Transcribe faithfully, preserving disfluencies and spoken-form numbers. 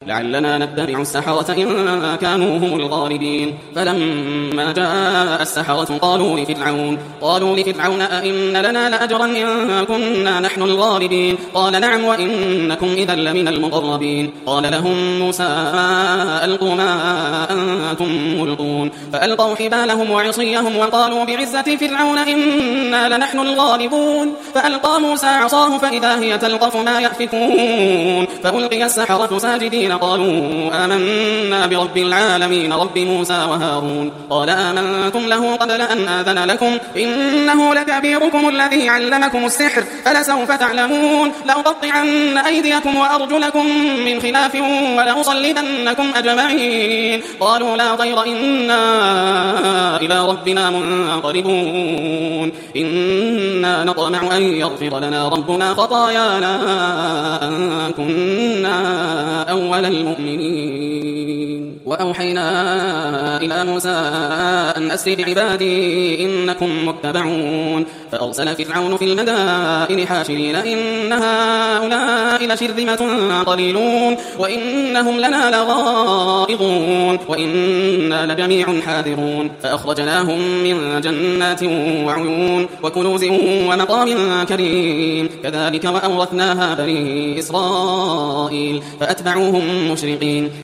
لعلنا نتبع السحرة إن كانوا هم الغالبين. فلما جاء السحرة قالوا لفرعون قالوا لفرعون أئن لنا لأجرا إن كنا نحن الغالبين؟ قال نعم وإنكم إذا لمن المقربين. قال لهم موسى ألقوا ما أنتم ملقون. فألقوا حبالهم وعصيهم وقالوا بعزة فرعون إنا لنحن الغالبون. فألقى موسى عصاه فإذا هي تلقف ما يأفكون. فألقي السحرة ساجدين قالوا آمنا برب العالمين رب موسى وهارون. قال آمنتم له قبل أن آذن لكم إنه لكبيركم الذي علمكم السحر فلسوف تعلمون لأقطعن أيديكم وأرجلكم من خلاف ولأصلبنكم أجمعين. قالوا لا ضير إنا إلى ربنا منقلبون إنا نطمع أن يغفر لنا ربنا خطايانا أن كنا أول المؤمنين. وأوحينا إلى موسى أن أسر بعبادي إنكم متبعون. فأرسل فرعون في المدائن حاشرين إن هؤلاء لشرذمة قليلون وإنهم لنا لغائظون وإنا لجميع حاذرون. فأخرجناهم من جنات وعيون وكنوز ومقام كريم كذلك وأورثناها بني إسرائيل فأتبعوهم مشرقين.